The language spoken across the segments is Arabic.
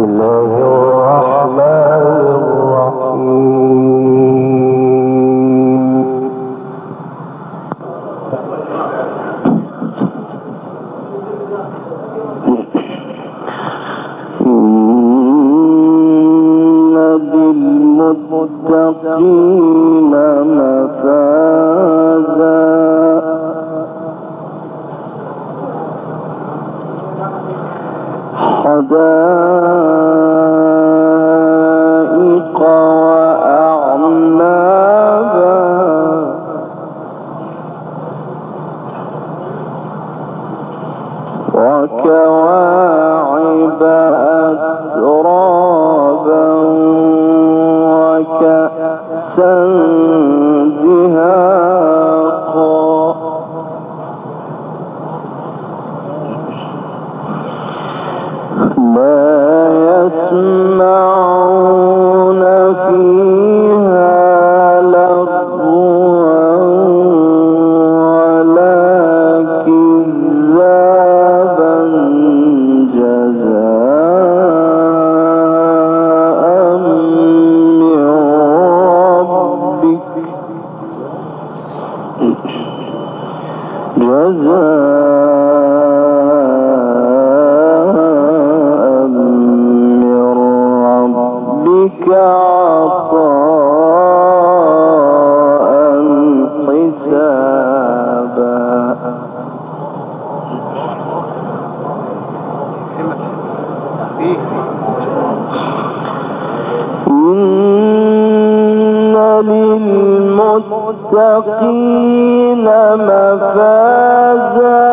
للمتقين مفازا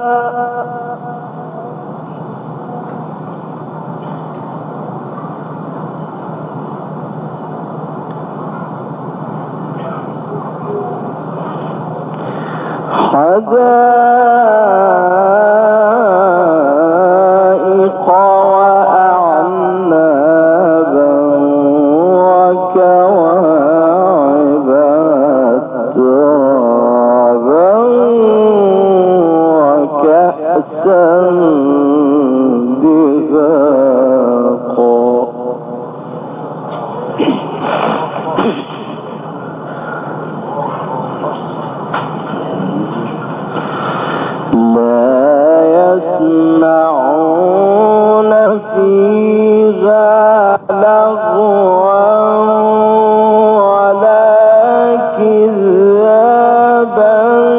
حدائق وأعنابا وكواعب أترابا وكأسا دهاقا يسمعون فيها لغوا ولا كذابا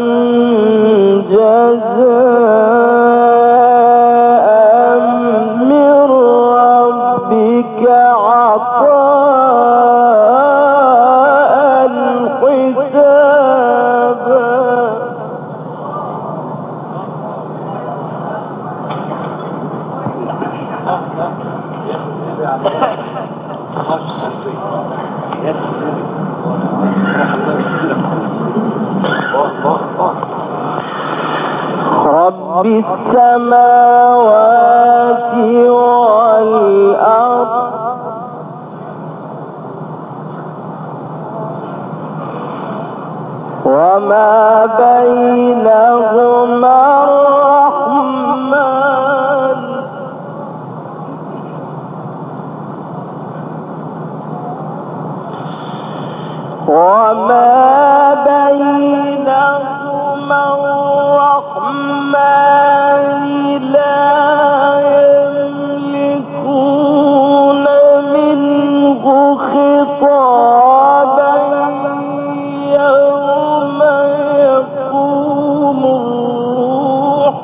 جزاء من ربك عطاء حسابا رب السماوات والأرض وما بينهما الرحمن وما بينهما الرحمن لا يملكون منه خطابا يوم يقوم الروح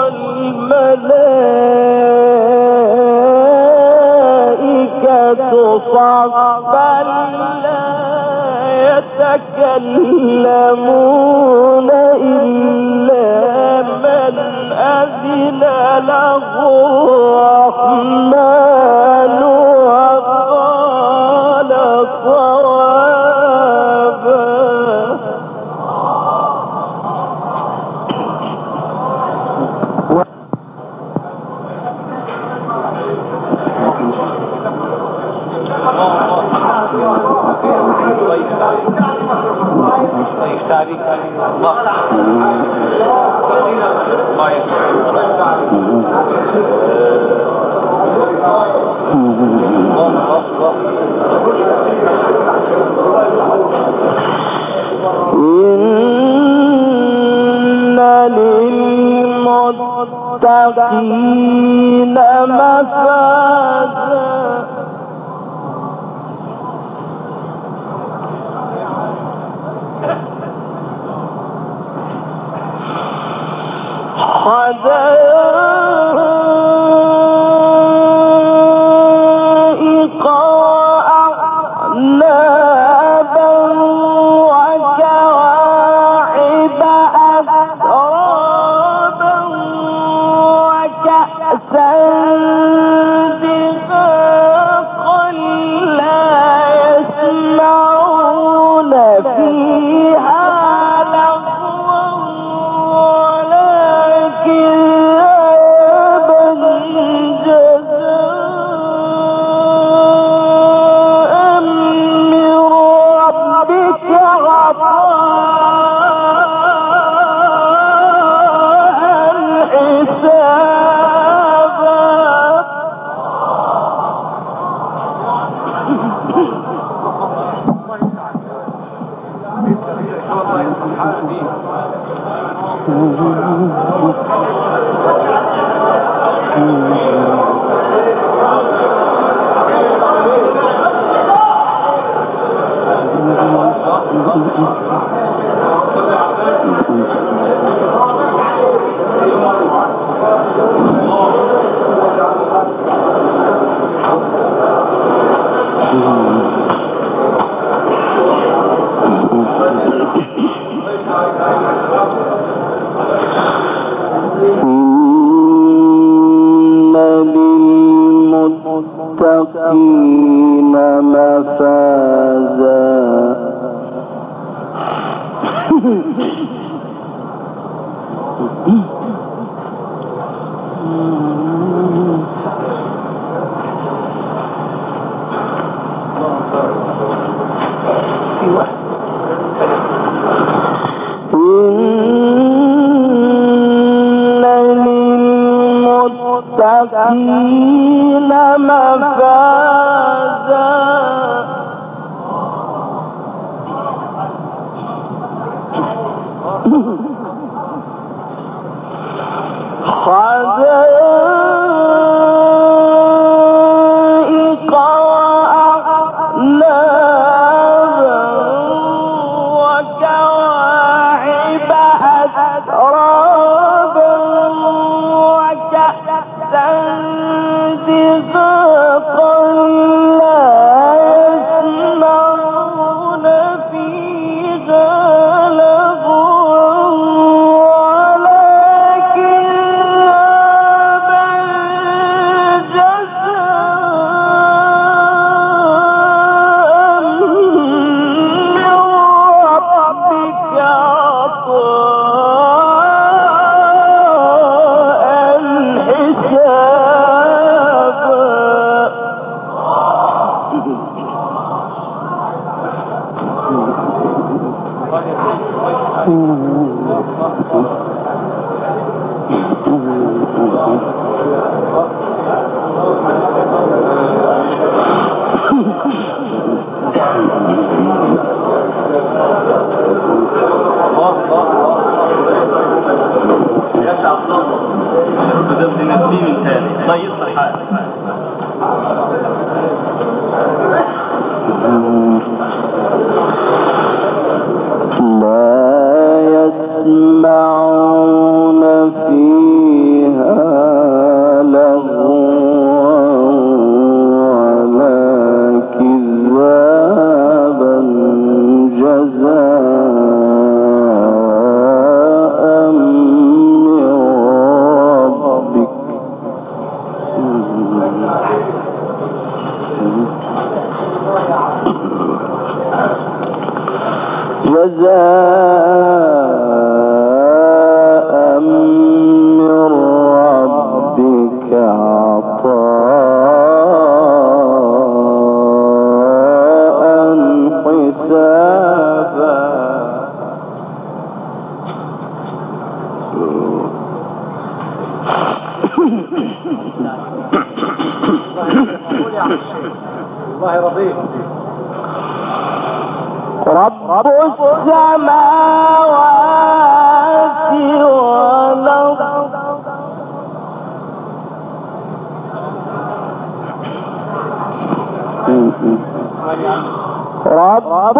والملائكة صفا يتكلمون إلا من أذن له الرحمن وقال صوابا للمتقين مفازا حدائق وأعنابا وكواعب أترابا وكأسا دهاقا لا يسمعون فيها للمتقين مفازا للمتقين مفازا حدائق وأعنابا وكواعب أترابا وكأسا دهاقا لا يسمعون فيها جزاء من ربك عطاء حسابا. الله رضيه. رب السماوات والأرض رب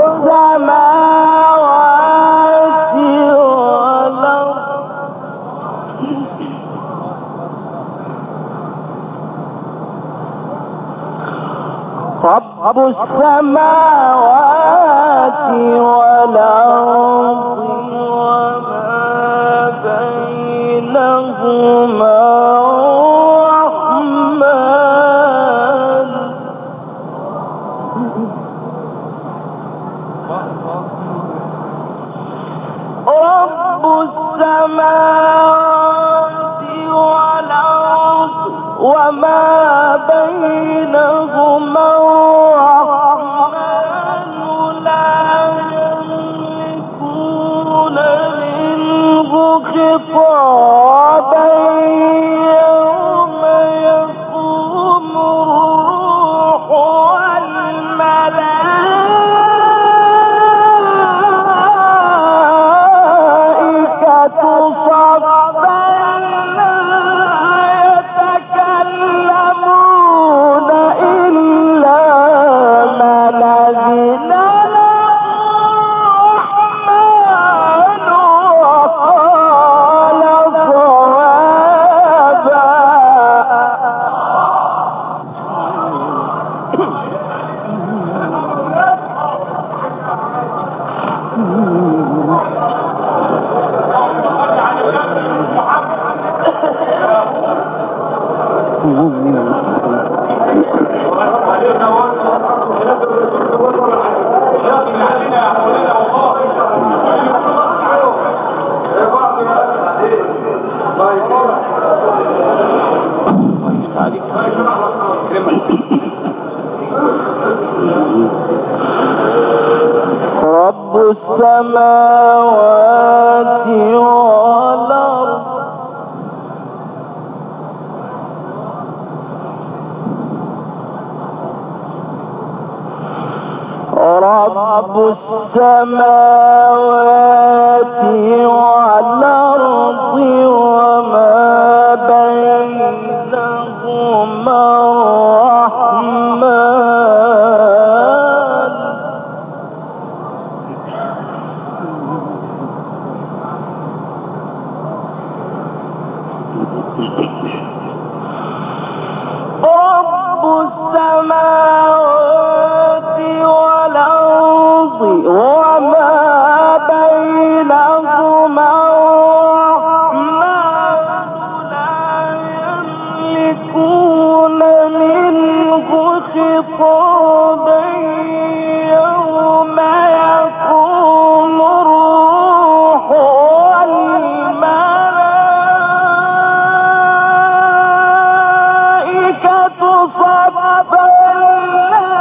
السماوات والأرض رب السماوات والأرض وما بينهما الرحمن رب السماوات والأرض وما بينهما الرحمن لا يملكون منه خطابا يوم يقوم الروح والملائكة صفا لا يتكلمون إلا من أذن له الرحمن وقال صوابا رب السماوات والأرض رب السماوات والأرض وما بينهما الرحمن رب السماوات والأرض وما بينهما الرحمن لا يملكون منه خطابا يوم يقوم الروح والملائكة صفا لا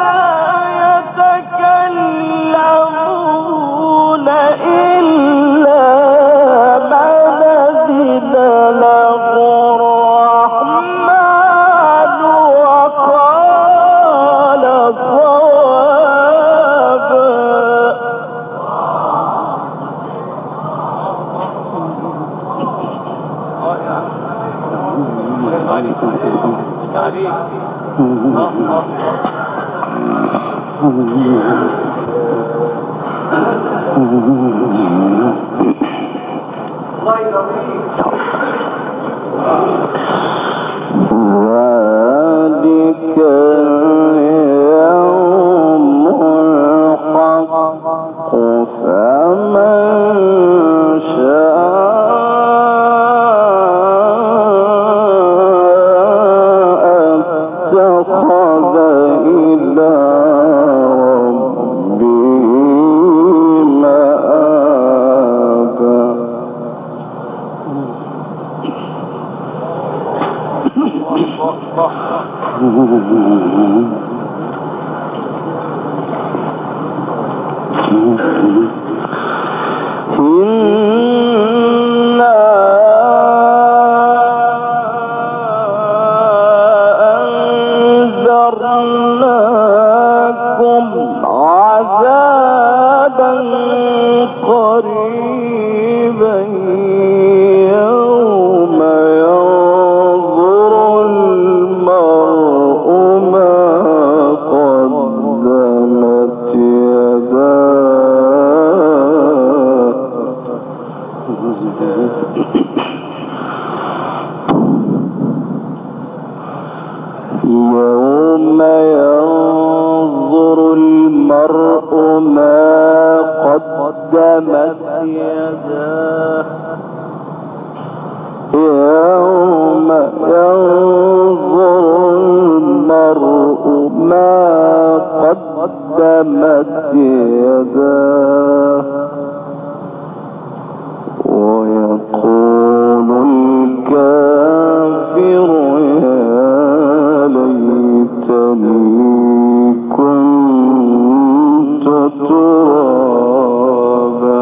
يتكلمون إلا من أذن له الرحمن وقال صوابا ذلك اليوم الحق فمن شاء اتخذ إلى ربه مآبا إنا أنذرناكم عذابا قريبا يوم ينظر المرء ما قدم يوم ينظر المرء ما قدمت يداه يوم ينظر المرء ما قدمت يداه ويقول الكافر يا ليتني كنت ترابا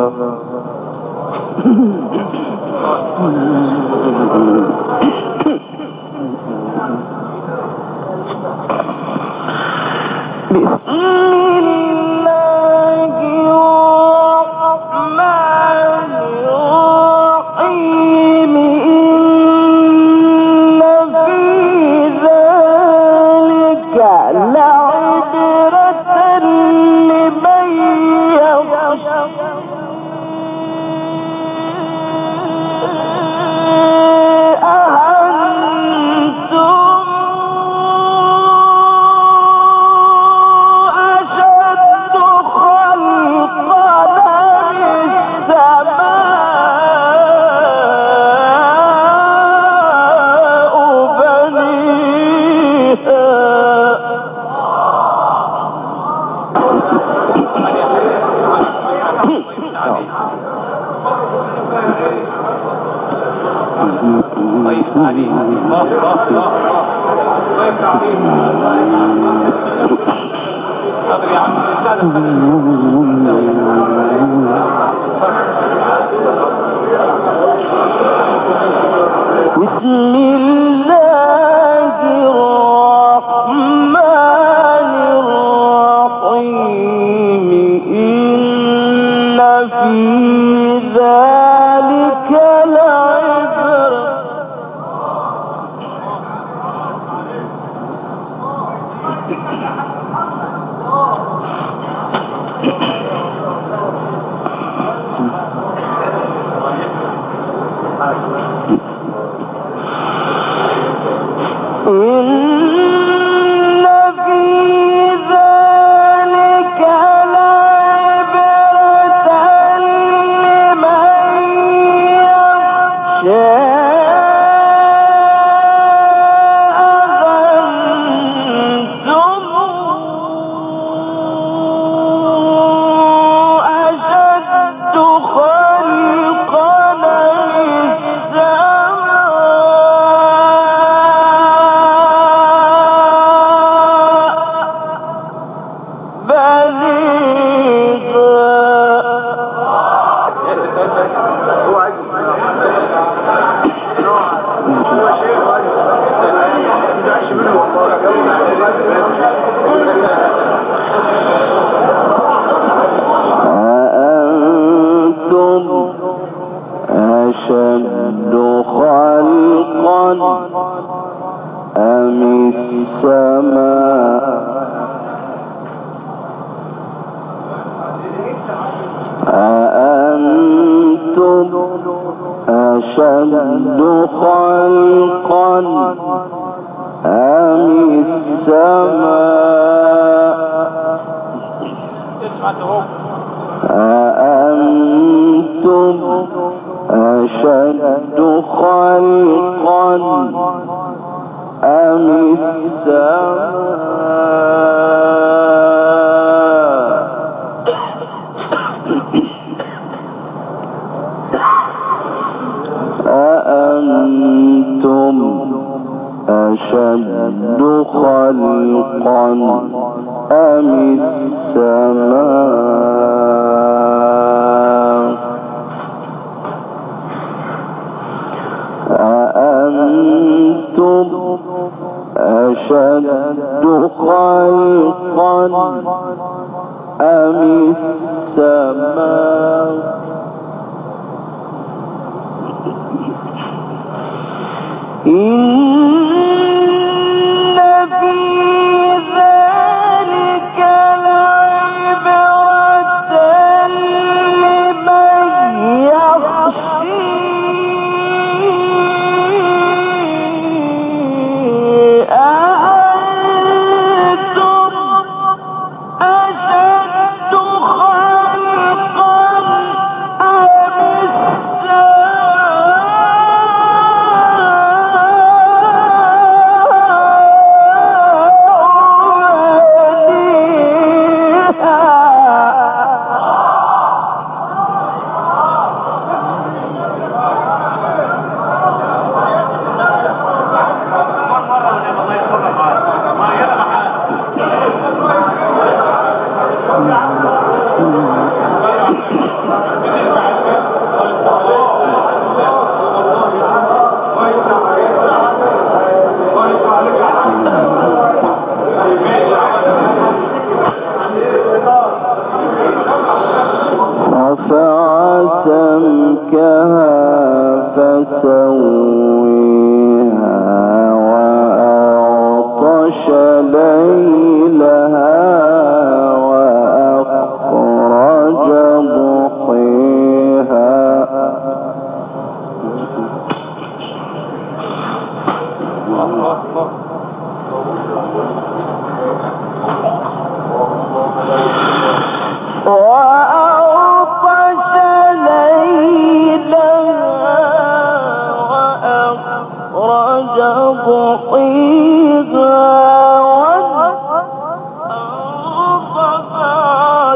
بسم الله الرحمن الرحيم إن في ذلك لعبرة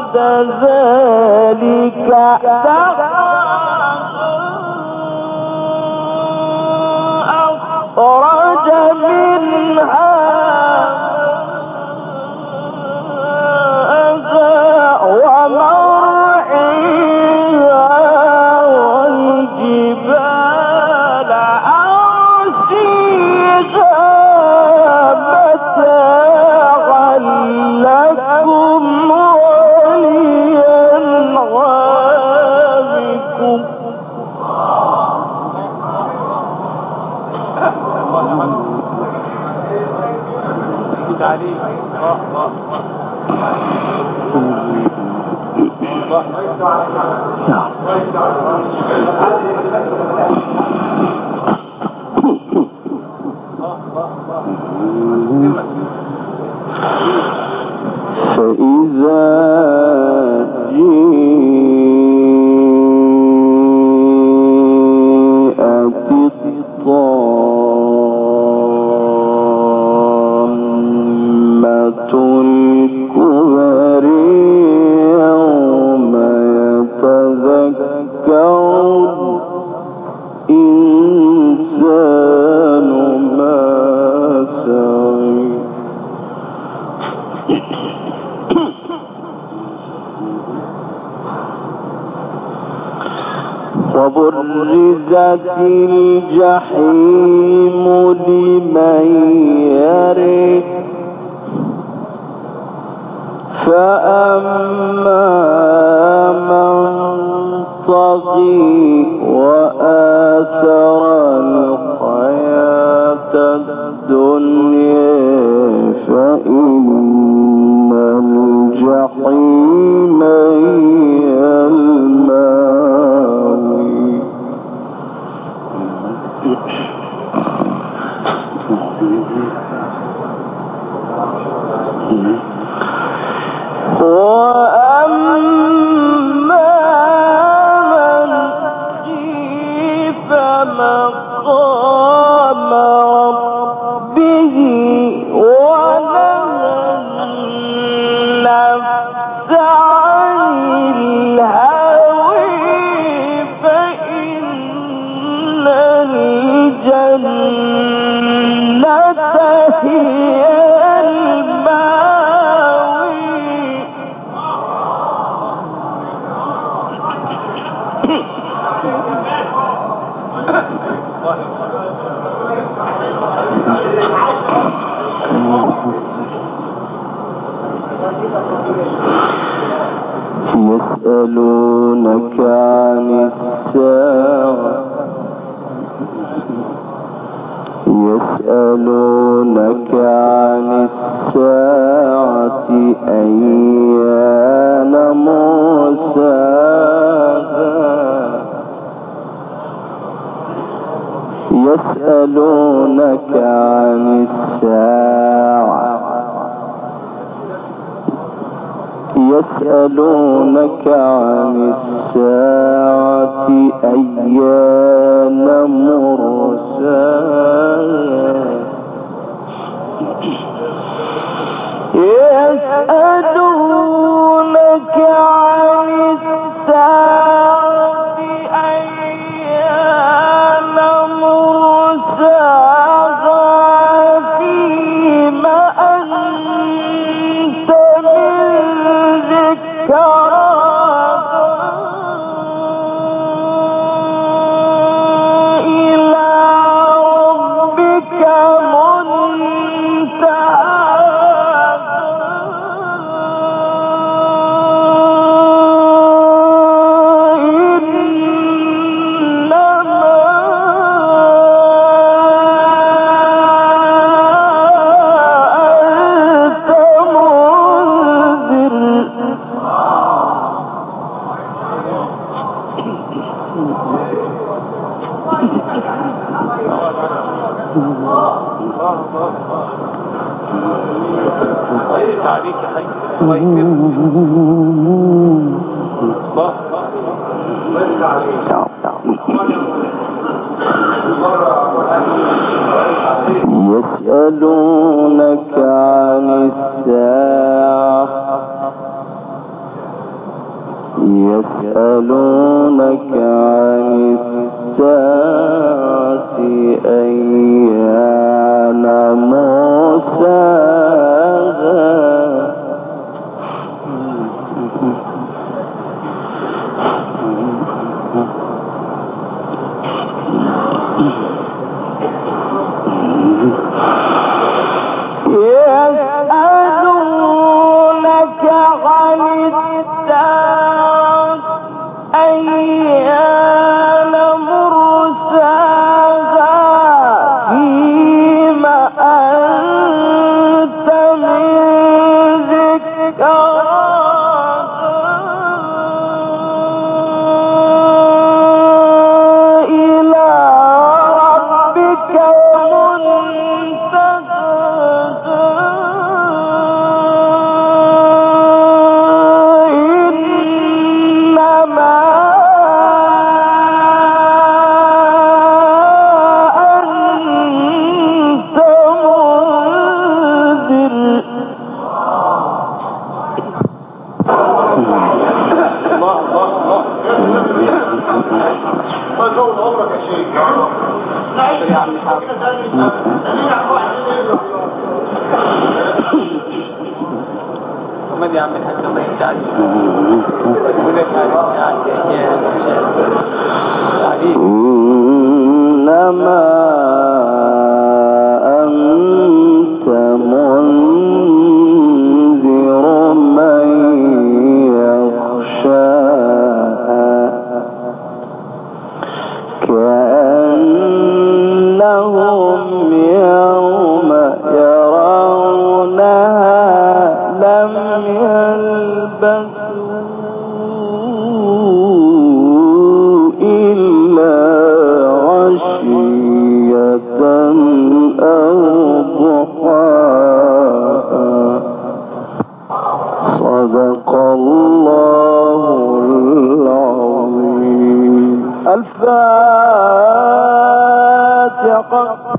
ذلك أخرج منها ومرعيها والجبال أرسيها متاعا لكم ولأنعامكم. فإذا جاءت الطامة الكبرى يوم يتذكر الإنسان ما سعى وبرزت الجحيم لمن يره فأما من طغي وآثر الحياة الدنيا فإن الجحيم هي المأوى. وأما من خيف مقام ربه ونهى النفس عن الهوى فإن الجنة هي يسألونك عن الساعة أيان مرساها يسألونك عن الساعة أيان مرساها يسألونك عن الساعة أيان مرساها فيما أنت من ذكراها إلى ربك عليك حي الله يسألونك عن الساعة يسألونك عن الساعة أيان مرساها يسألونك عن الساعة أيان مرساها فيما أنت من ذكراها إلى ربك إنما أنت منذر من يخشاها كأنهم يوم يرونها لم يلبثوا إلا عشية أو ضحاها صدق الله العظيم. الفاتحة.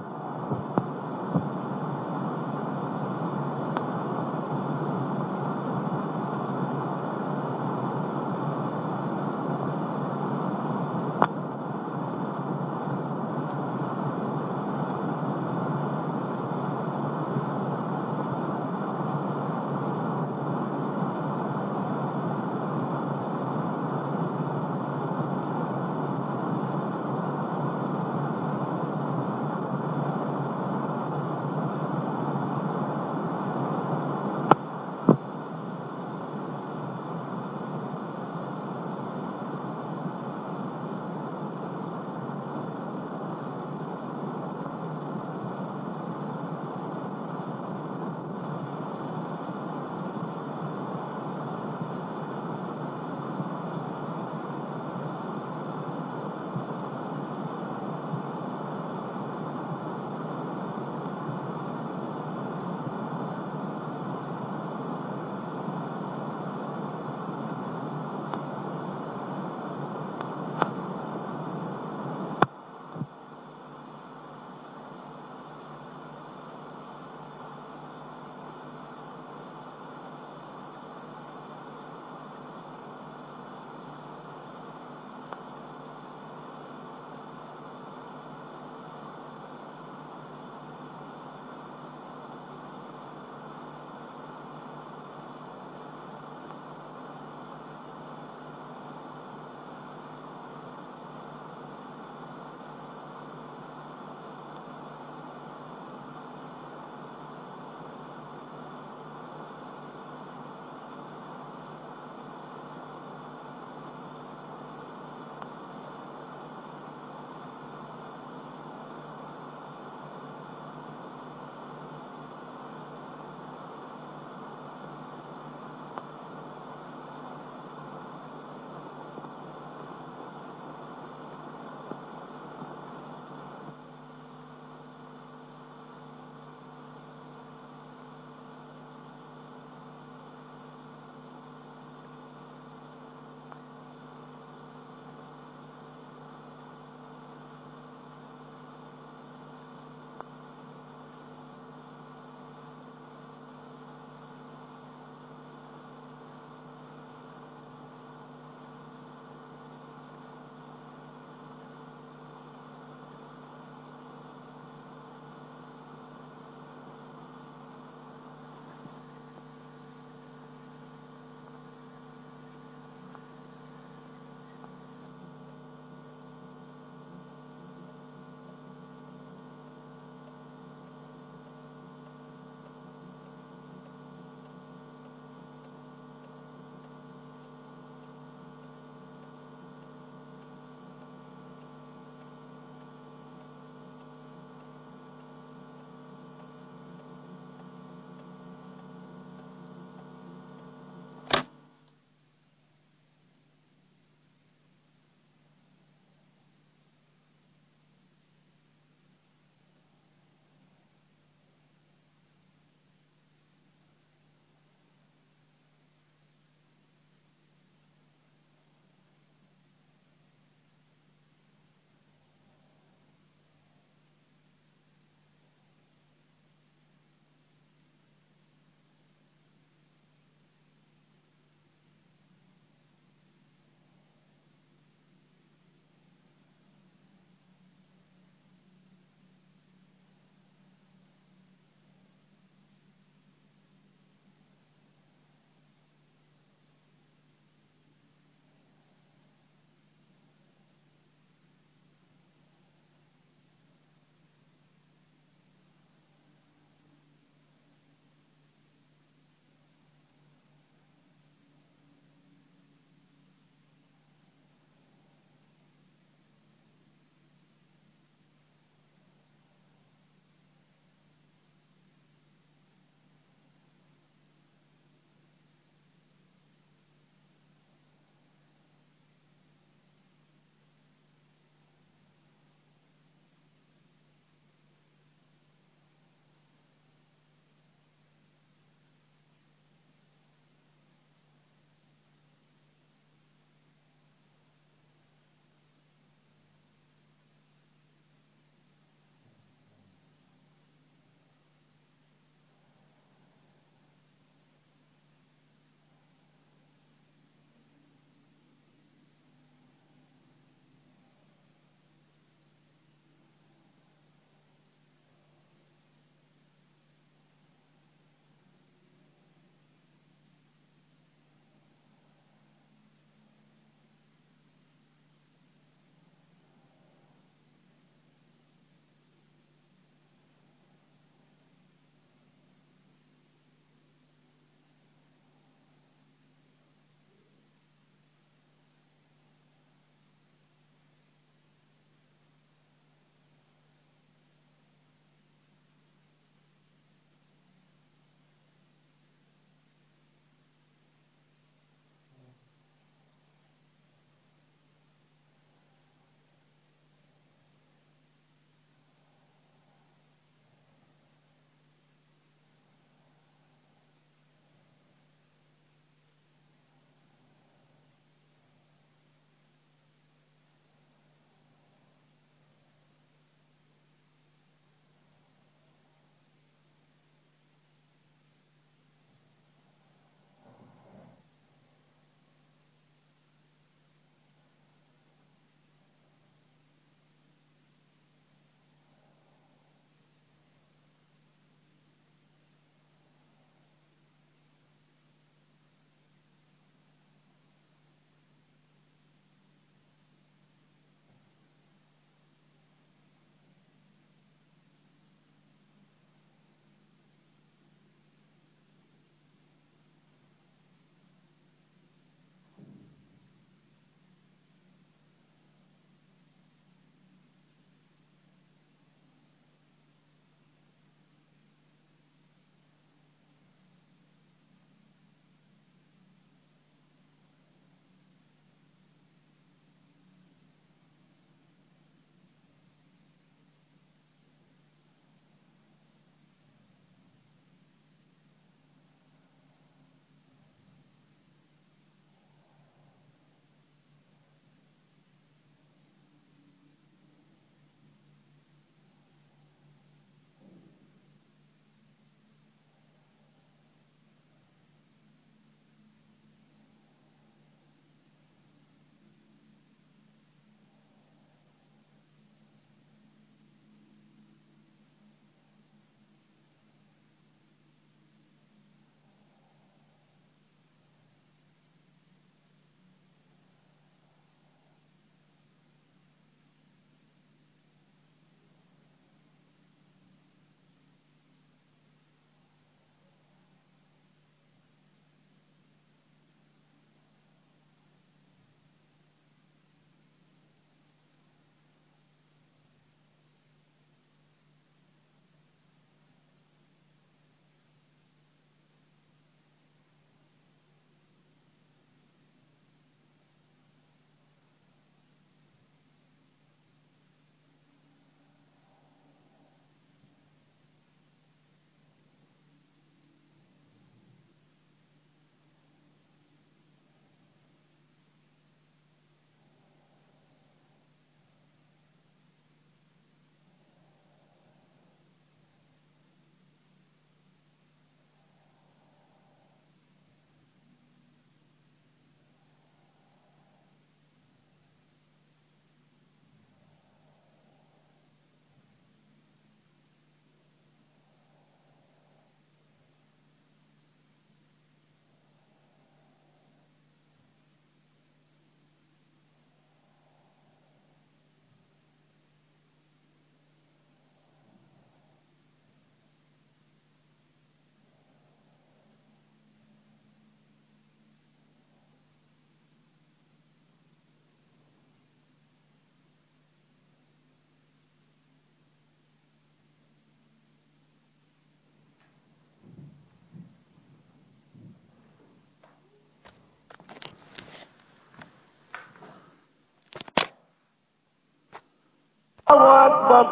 أكبر.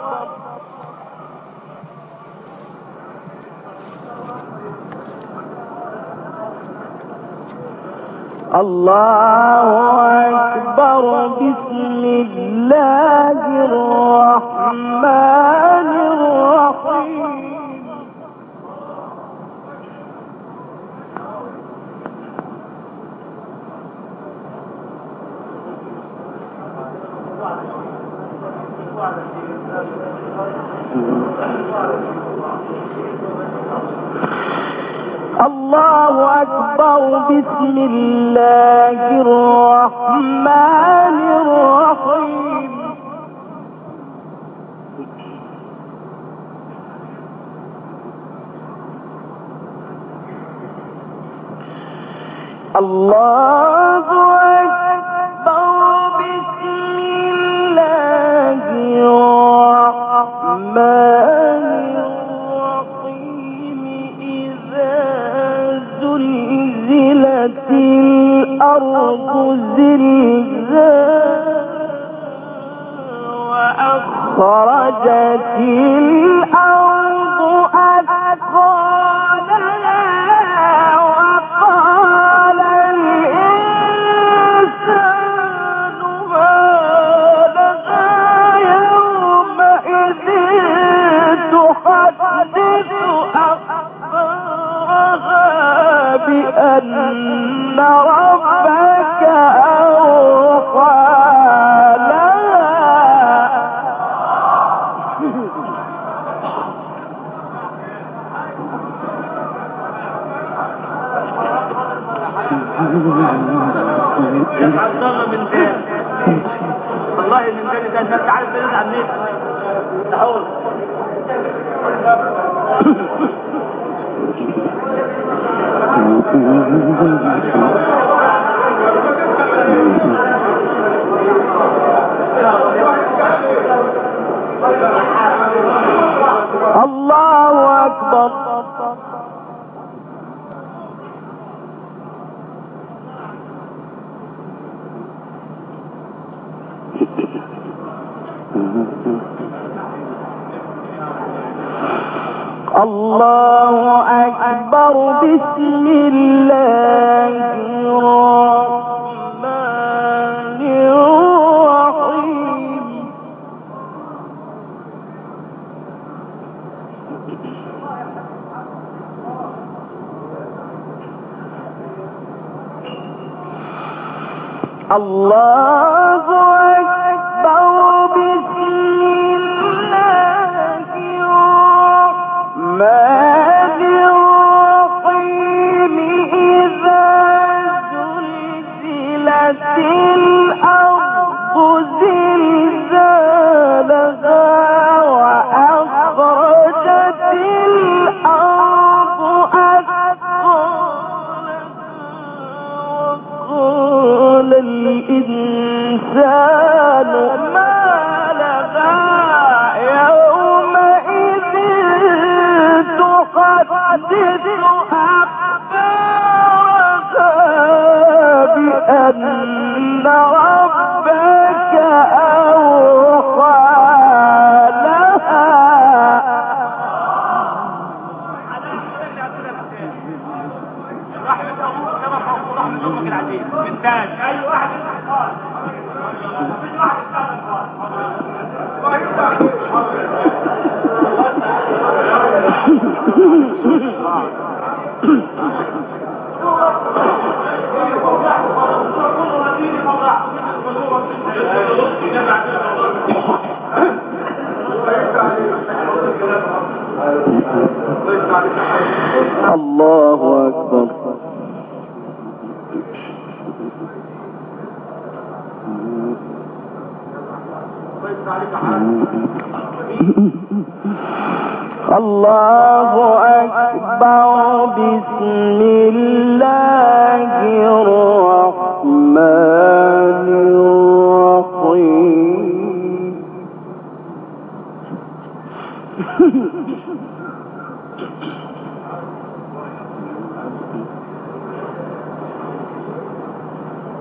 الله أكبر. بسم الله الرحمن الرحيم. الله أكبر. بسم الله الرحمن الرحيم. الله أكبر. بسم الله الرحمن الرحيم. إذا زلزلت الأرض زلزالها وأخرجت الأرض أثقالها وقال الإنسان ما لها يومئذ تحدث أخبارها بأن ربك أوحى لها. يا عبد الله من زين والله من زين ده الناس عارف تنزل على النت تحول. الله أكبر. الله أكبر. بسم الله الرحمن الرحيم. الله أكبر. بسم الله الرحمن الرحيم. إذا زلزلت الأرض زلزالها وأخرجت الأرض أثقالها وقال الإنسان ما لها يومئذ تحدث أخبارها بأن ربك أوحى لها. رحمة أبوك كما رحمة أمك العزيز من تاج أي واحد الله أكبر. الله أكبر. بسم الله الرحمن الرحيم.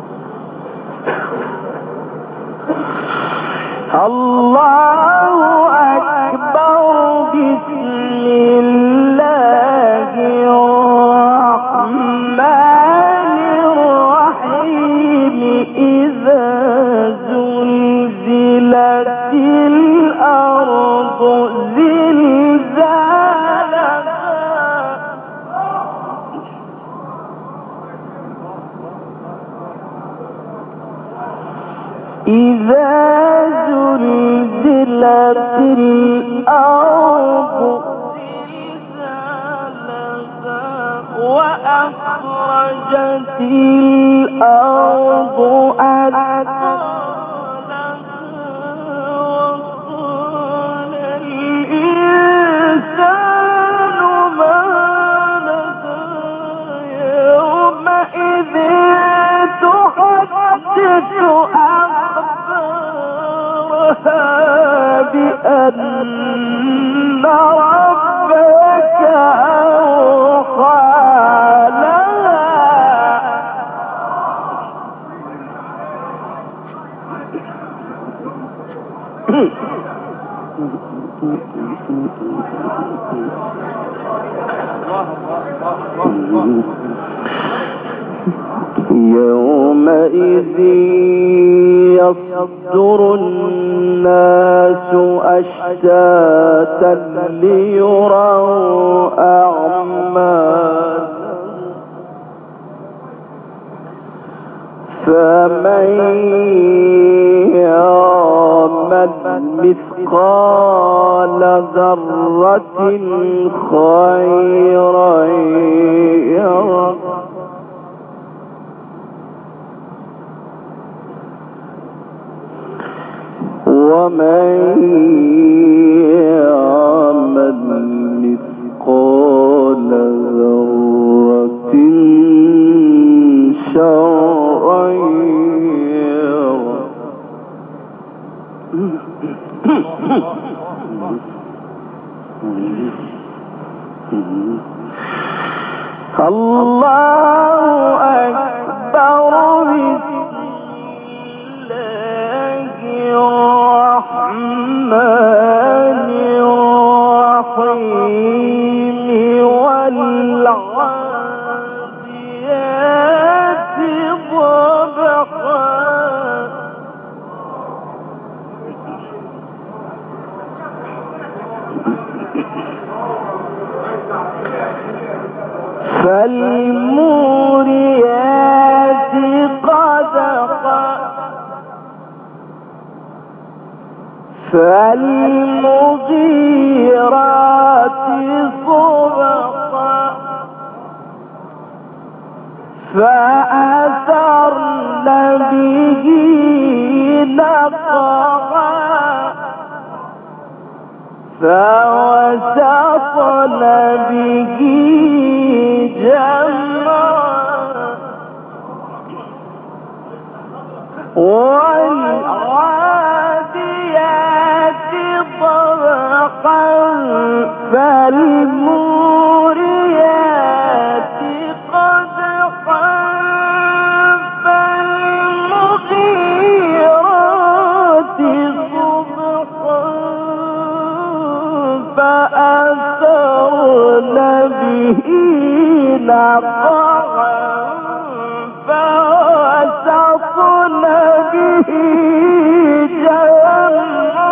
الله الأرض زلزالها وأخرجت الأرض أثقالها وقال الإنسان ما لها يومئذ تحدث أخبارها بأن ربك أوحى لها يومئذ يصدر الناس أشتاتا ليروا أعمالهم فمن يعمل مثقال ذرة خيرا يره ومن يعمل مثقال ذرة شرا يره الله أكبر الرحمن الرحيم والعاديات ضبحا فالموريات قدحا فالمغيرات صبحا فأثرن به نقعا فوسطن به جمعا والعاديات ضبحا فالموريات قدحا فالمغيرات صبحا فأثرن به نقعا فوسطن به جمعا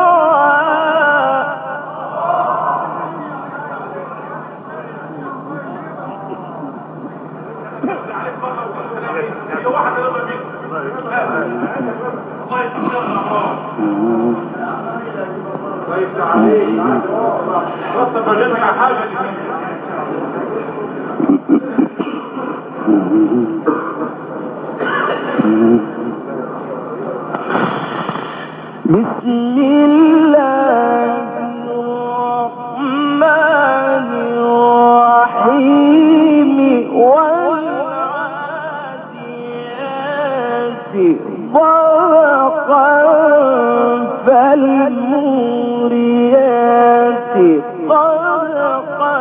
بسم الله الرحمن الرحيم والعاديات ضبحا فالموريات قدحا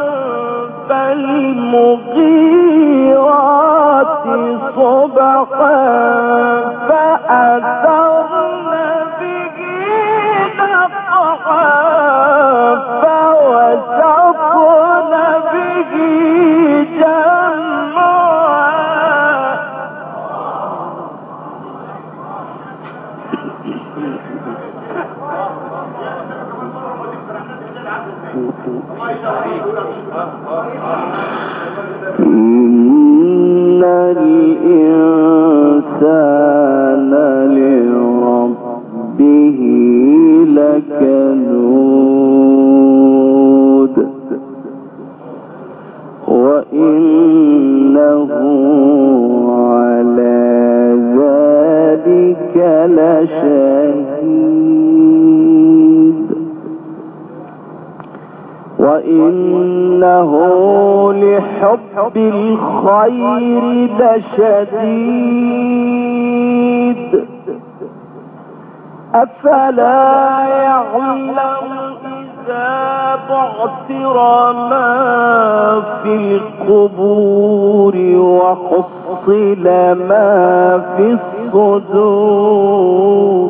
فالمغيرات صبحا فأثرن به نقعا فوسطن به جمعا وإنه لحب الخير لشديد أفلا يعلم إذا بعثر ما في القبور وحصل ما في الصدور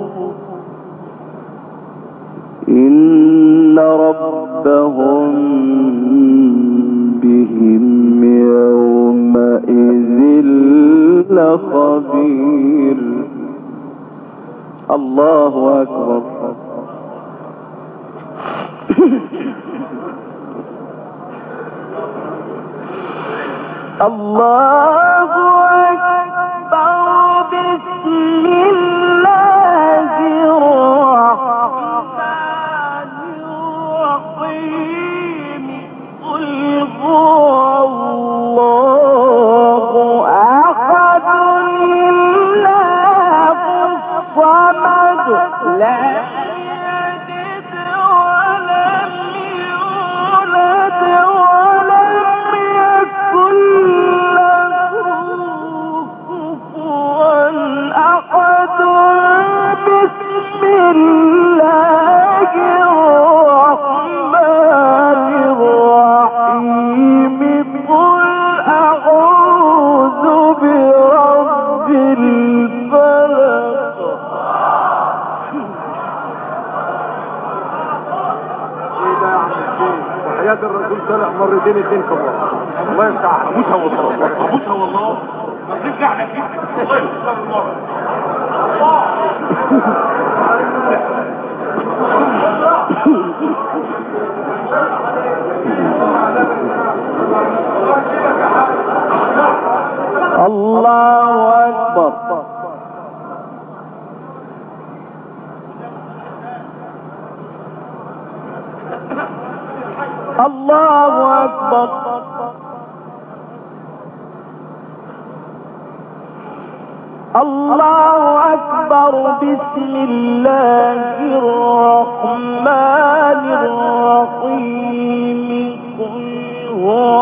إن ربهم بهم يومئذ لخبير. الله أكبر. الله أكبر. بسم الله الرحمن الرحيم. قل هو الله أحد الله الصمد لا يلد ولم يولد ولم يكن له كفوا أحد. بسم الله الرحمن الرحيم. قل أعوذ برب الفلق. وحياة الرسول طلع مرتين اتنين كبار. الله يفتح ابوسها والله. ابوسها والله. نصيب لعنة فيك. الله يفتح المرة. الله أكبر. الله أكبر. الله أكبر. بسم الله الرحمن الرحيم. قل هو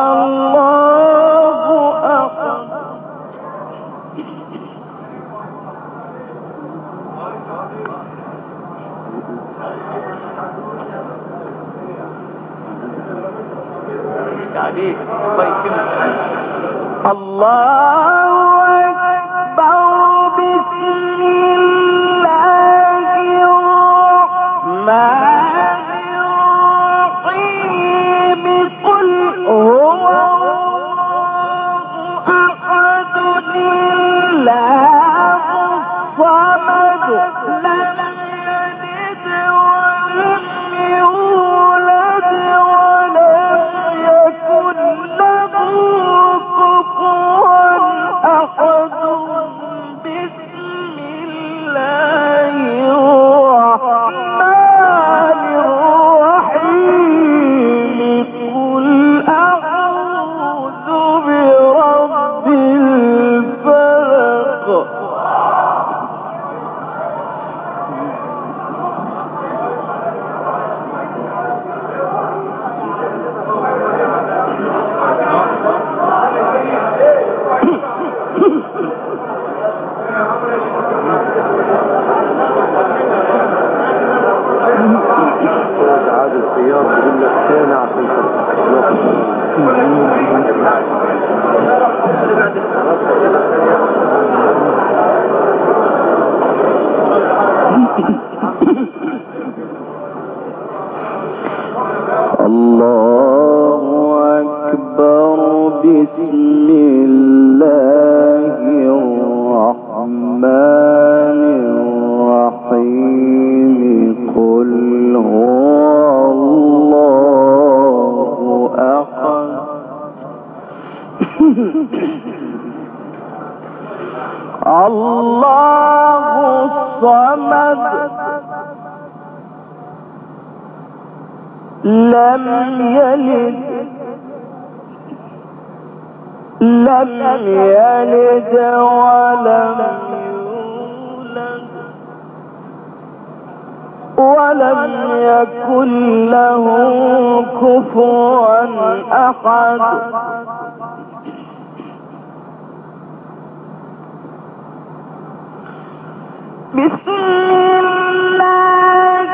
الله أحد. عليك الله يكرمك. الله أكبر. بسم الله الرحمن الرحيم. قل هو الله أحد الله الصمد لم يلد ولم يولد ولم يكن له كفوا أحد. بسم الله الرحمن الرحيم. قل أعوذ برب الفلق. عاد السيارة يقول لك ثاني عشان الله أكبر. بسم الله الرحمن الرحيم. قل هو الله أحد الله الصمد لم يلد ولم يولد ولم يكن له كفوا أحد. بسم الله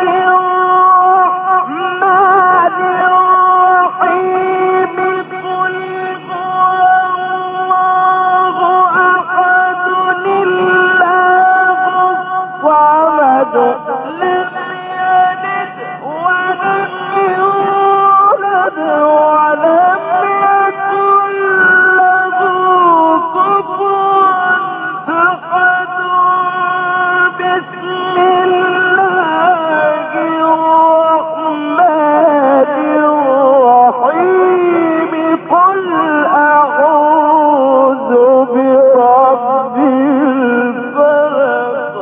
الرحمن الرحيم. قل هو الله أحد الله الصمد لم يلد ولم يولد ولم يكن له كفوا أحد. بسم الله الرحمن الرحيم. قل أعوذ برب الفلق.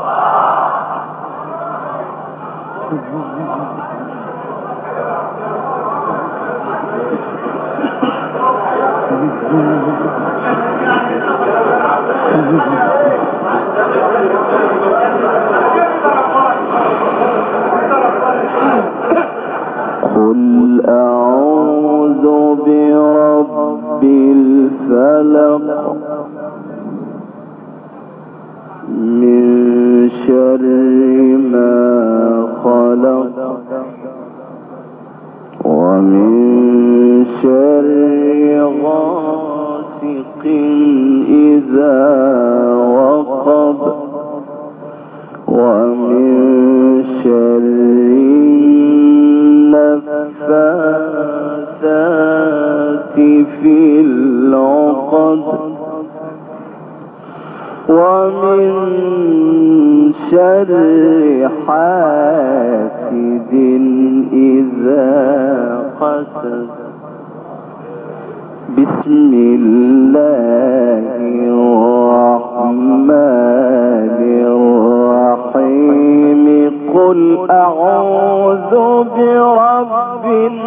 قل أعوذ برب الفلق من شر ما خلق ومن شر غاسق إذا وقب ومن شر النفاثات في العقد ومن شر حاسد إذا حسد. بسم الله الرحمن الرحيم. قل أعوذ برب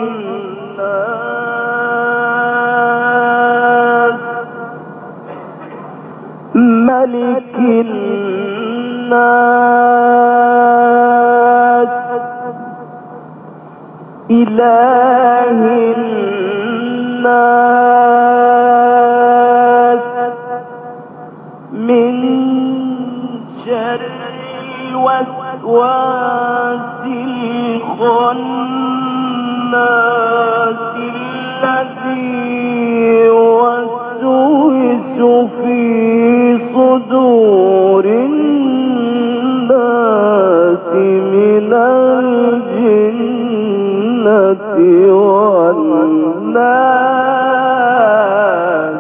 الناس ملك الناس إله الناس من شر الوسواس الخناس الذي يوسوس في صدور الناس من الجنة والناس.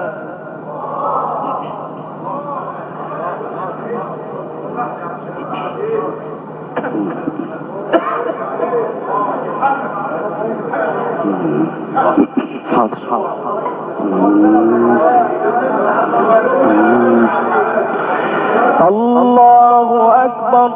الله أكبر.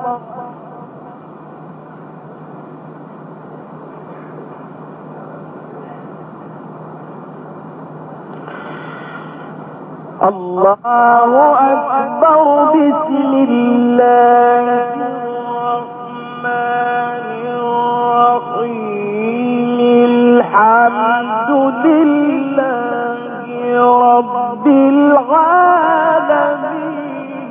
الله أكبر. بسم الله الرحمن الرحيم. الحمد لله رب العالمين.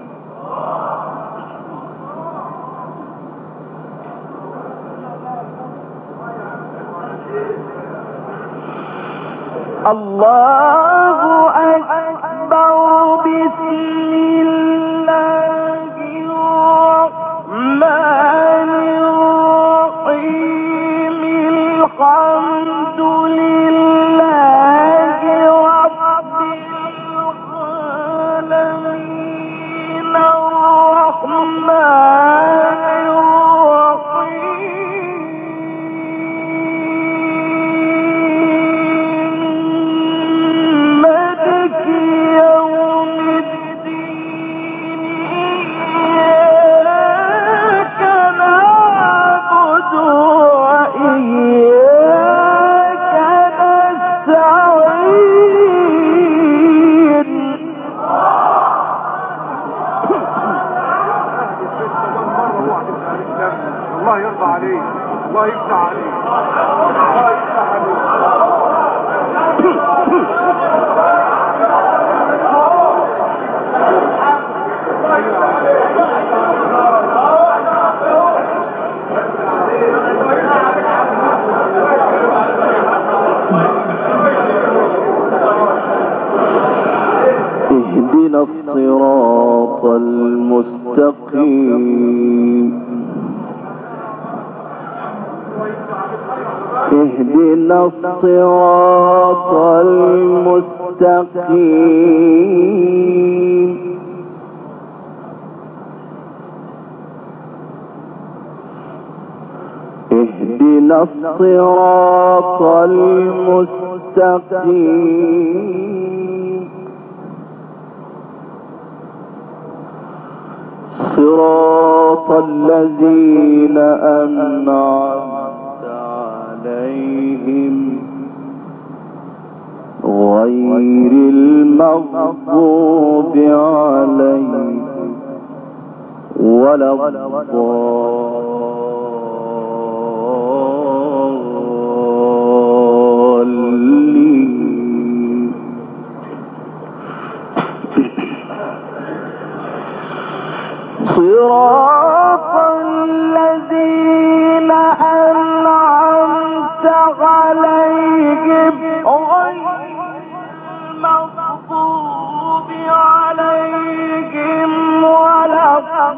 الله أكبر. بسم الله الرحمن الرحيم. الحمد لله رب العالمين. الرحمن الرحيم. الله يفتح عليك الله يفتح عليك اهدنا الصراط المستقيم اهدنا الصراط المستقيم اهدنا الصراط المستقيم صراط الذين أنعمت عليهم غير المغضوب عليهم ولا الضالين صراط الذين أنعمت عليهم غير المغضوب عليهم ولا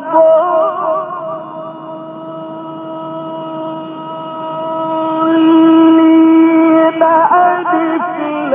الضالين ألف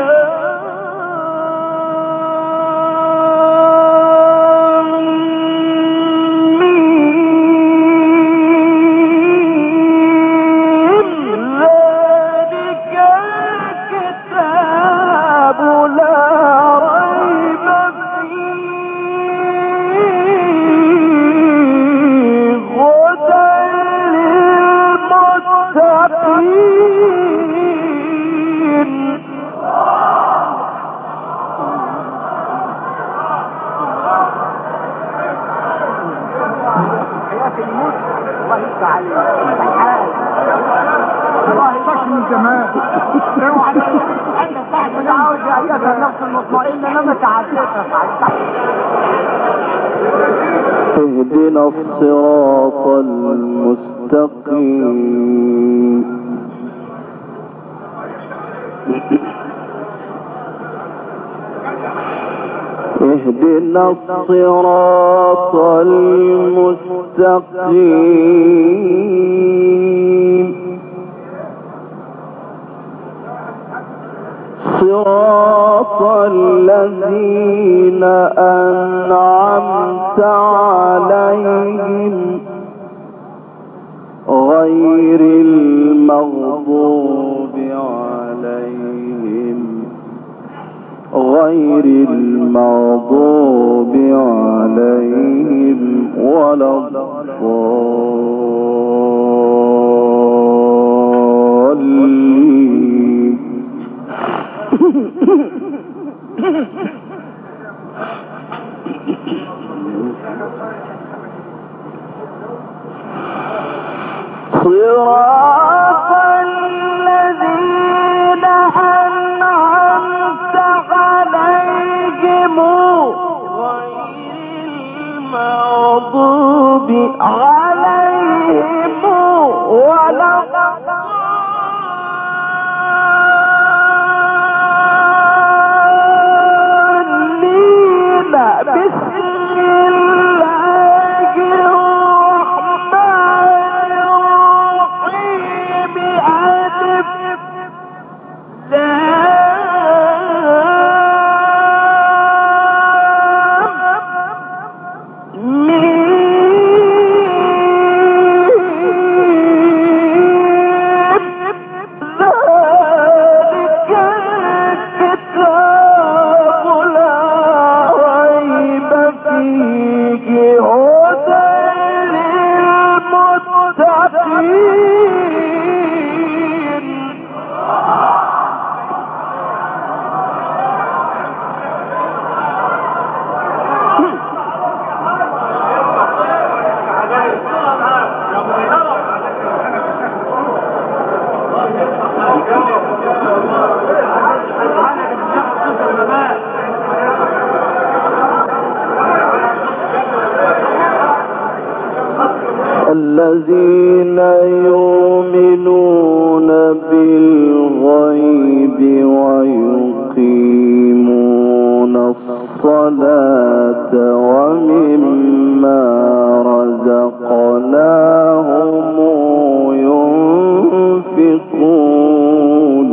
اهدنا الصراط المستقيم اهدنا الصراط المستقيم صراط الذين أنعمت عليهم غير المغضوب عليهم ولا الضالين صراط الذين أنعمت عليهم غير المغضوب عليهم ولا الضالين بسم الله الرحمن الرحيم ألف لام ميم الذين يؤمنون بالغيب ويقيمون الصلاة ومما رزقناهم ينفقون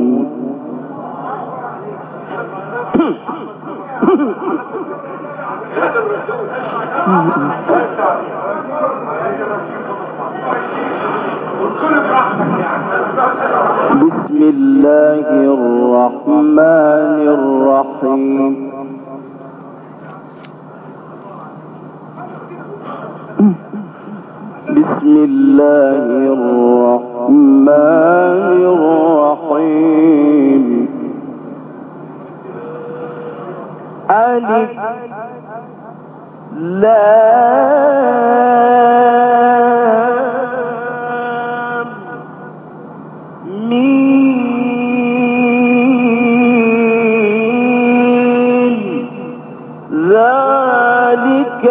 بسم الله الرحمن الرحيم بسم الله الرحمن الرحيم ألف لام ميم ذلك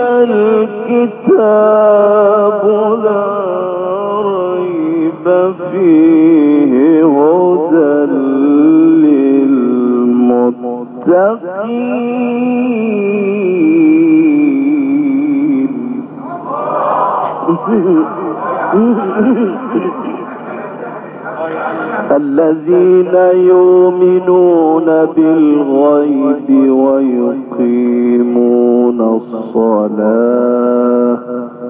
الكتاب لا ريب فيه هدى للمتقين الذين يؤمنون بالغيب ويقيمون الصلاة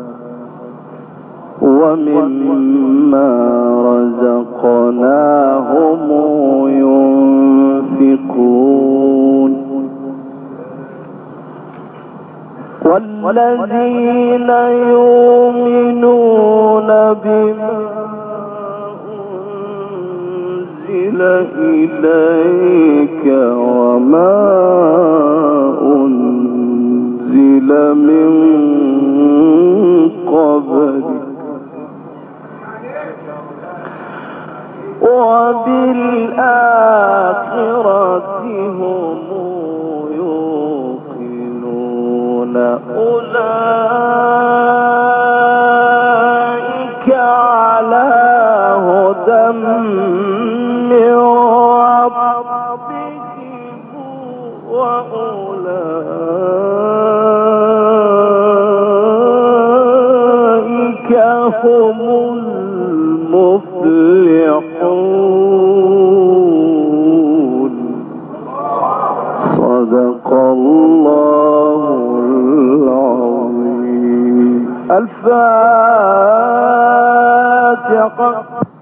ومما رزقناهم ينفقون والذين يؤمنون بما أنزل إليك وما أنزل من قبلك وبالآخرة هم يوقنون أولئك على هدى من ربهم وأولئك هم المفلحون صدق الله العظيم. الفاتحة.